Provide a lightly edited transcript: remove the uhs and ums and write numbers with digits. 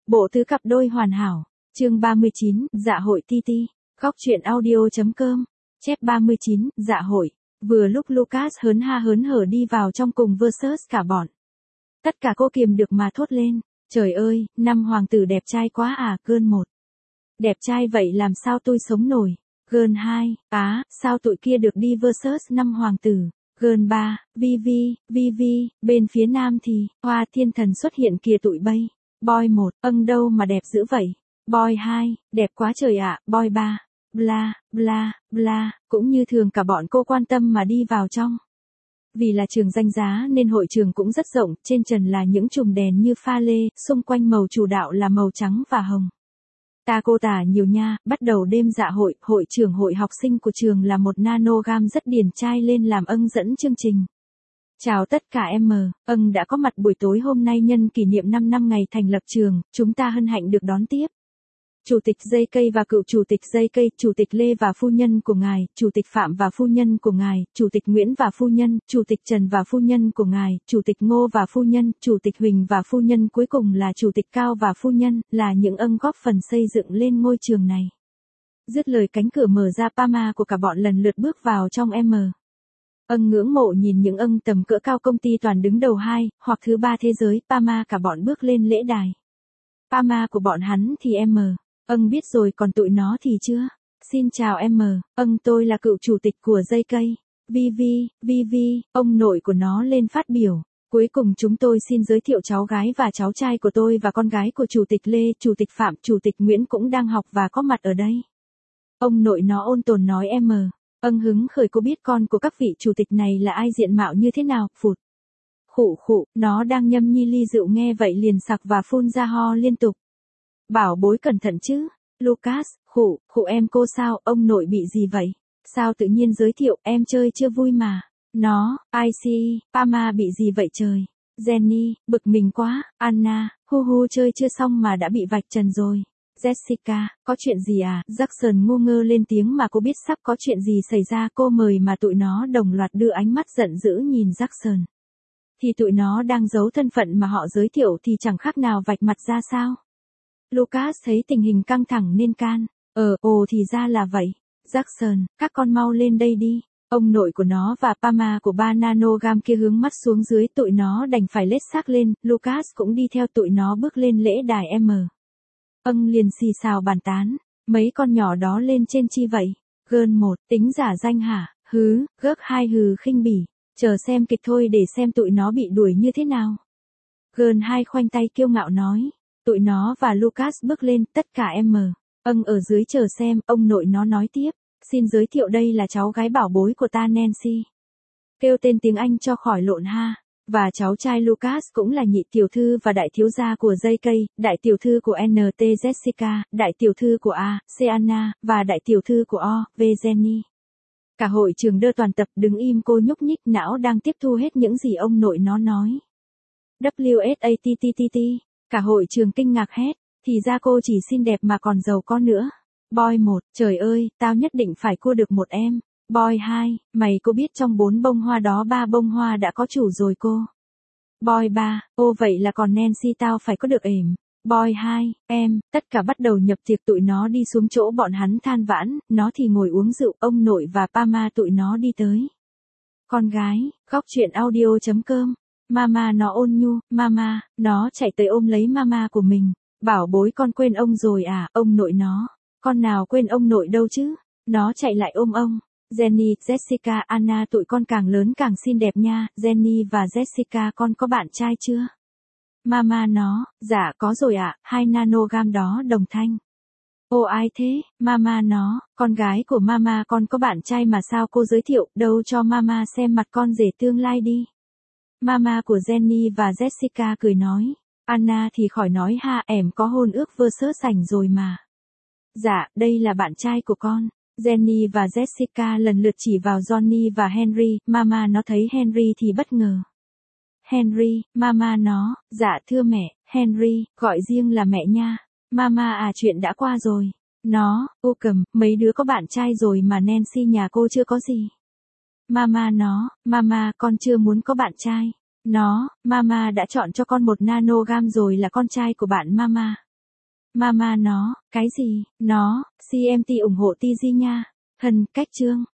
Bộ tứ cặp đôi hoàn hảo. Chương 39, dạ hội TT. Góc truyện audio.com. Chép 39, dạ hội. Vừa lúc Lucas hớn hở đi vào trong cùng versus cả bọn. Tất cả cô kiềm được mà thốt lên. Trời ơi, năm hoàng tử đẹp trai quá à, Girl 1. Đẹp trai vậy làm sao tôi sống nổi. Girl 2, sao tụi kia được đi versus năm hoàng tử. Girl 3, Vivi, bên phía nam thì, Hoa Thiên Thần xuất hiện kìa tụi bay. Boy 1, đâu mà đẹp dữ vậy. Boy 2, đẹp quá trời ạ. Boy 3, bla, cũng như thường cả bọn cô quan tâm mà đi vào trong. Vì là trường danh giá nên hội trường cũng rất rộng, trên trần là những chùm đèn như pha lê, xung quanh màu chủ đạo là màu trắng và hồng. Cô tả nhiều nha, bắt đầu đêm dạ hội, hội trưởng hội học sinh của trường là một nanogam rất điển trai lên làm dẫn chương trình. Chào tất cả em, đã có mặt buổi tối hôm nay nhân kỷ niệm 5 năm ngày thành lập trường, chúng ta hân hạnh được đón tiếp. Chủ tịch JK và cựu chủ tịch JK, chủ tịch Lê và phu nhân của ngài, chủ tịch Phạm và phu nhân của ngài, chủ tịch Nguyễn và phu nhân, chủ tịch Trần và phu nhân của ngài, chủ tịch Ngô và phu nhân, chủ tịch Huỳnh và phu nhân, cuối cùng là chủ tịch Cao và phu nhân, là những góp phần xây dựng lên ngôi trường này. Dứt lời cánh cửa mở ra, Pama của cả bọn lần lượt bước vào trong ngưỡng mộ nhìn những tầm cỡ cao công ty toàn đứng đầu 2, hoặc thứ 3 thế giới, Pama cả bọn bước lên lễ đài. Pama của bọn hắn thì biết rồi, còn tụi nó thì chưa. Xin chào em, tôi là cựu chủ tịch của JK. Vivi, ông nội của nó lên phát biểu. Cuối cùng chúng tôi xin giới thiệu cháu gái và cháu trai của tôi và con gái của chủ tịch Lê, chủ tịch Phạm, chủ tịch Nguyễn cũng đang học và có mặt ở đây. Ông nội nó ôn tồn nói hứng khởi, cô biết con của các vị chủ tịch này là ai, diện mạo như thế nào, phụt. Khụ, nó đang nhâm nhi ly rượu nghe vậy liền sặc và phun ra ho liên tục. Bảo bối cẩn thận chứ. Lucas, khụ em cô sao, ông nội bị gì vậy? Sao tự nhiên giới thiệu, em chơi chưa vui mà. Nó, IC, Pama bị gì vậy trời? Jenny, bực mình quá. Anna, chơi chưa xong mà đã bị vạch trần rồi. Jessica, có chuyện gì à? Jackson ngu ngơ lên tiếng mà cô biết sắp có chuyện gì xảy ra, cô mời mà tụi nó đồng loạt đưa ánh mắt giận dữ nhìn Jackson. Thì tụi nó đang giấu thân phận mà họ giới thiệu thì chẳng khác nào vạch mặt ra sao? Lucas thấy tình hình căng thẳng nên can. Thì ra là vậy. Jackson, các con mau lên đây đi. Ông nội của nó và Pama của 3 nanogam kia hướng mắt xuống dưới, tụi nó đành phải lết xác lên, Lucas cũng đi theo tụi nó bước lên lễ đài liền xì xào bàn tán. Mấy con nhỏ đó lên trên chi vậy? Girl 1, tính giả danh hả? Gớt 2 khinh bỉ. Chờ xem kịch thôi để xem tụi nó bị đuổi như thế nào. Girl 2 khoanh tay kiêu ngạo nói. Tụi nó và Lucas bước lên, tất cả em ở dưới chờ xem, ông nội nó nói tiếp. Xin giới thiệu đây là cháu gái bảo bối của ta Nancy. Kêu tên tiếng Anh cho khỏi lộn ha. Và cháu trai Lucas cũng là nhị tiểu thư và đại thiếu gia của JK, đại tiểu thư của NT Jessica, đại tiểu thư của A, Anna, và đại tiểu thư của O, V Jenny. Cả hội trường đơ toàn tập đứng im, cô nhúc nhích não đang tiếp thu hết những gì ông nội nó nói. WSATTTT. Cả hội trường kinh ngạc hét, thì ra cô chỉ xinh đẹp mà còn giàu có nữa. Boy 1, trời ơi, tao nhất định phải cua được một em. Boy 2, mày có biết trong 4 bông hoa đó 3 bông hoa đã có chủ rồi cô. Boy 3, vậy là còn Nancy tao phải có được ẻm. Boy 2, tất cả bắt đầu nhập tiệc, tụi nó đi xuống chỗ bọn hắn than vãn, nó thì ngồi uống rượu, ông nội và Pama tụi nó đi tới. Con gái, góc truyện audio.com. Mama nó ôn nhu, mama, nó chạy tới ôm lấy mama của mình. Bảo bối con quên ông rồi à, ông nội nó. Con nào quên ông nội đâu chứ. Nó chạy lại ôm ông. Jenny, Jessica, Anna tụi con càng lớn càng xinh đẹp nha. Jenny và Jessica, con có bạn trai chưa? Mama nó, dạ có rồi ạ, 2 nanogam đó đồng thanh. Ai thế, mama nó, con gái của mama con có bạn trai mà sao cô giới thiệu, đâu cho mama xem mặt con rể tương lai đi. Mama của Jenny và Jessica cười nói. Anna thì khỏi nói ha, em có hôn ước versus sảnh rồi mà. Dạ, đây là bạn trai của con. Jenny và Jessica lần lượt chỉ vào Johnny và Henry, mama nó thấy Henry thì bất ngờ. Henry, mama nó, dạ thưa mẹ, Henry, gọi riêng là mẹ nha. Mama à, chuyện đã qua rồi. Nó, cầm, mấy đứa có bạn trai rồi mà Nancy nhà cô chưa có gì. Mama nó, mama con chưa muốn có bạn trai. Nó, mama đã chọn cho con một nanogam rồi là con trai của bạn mama. Mama nó, cái gì, nó, CMT ủng hộ TG nha. Cách chương.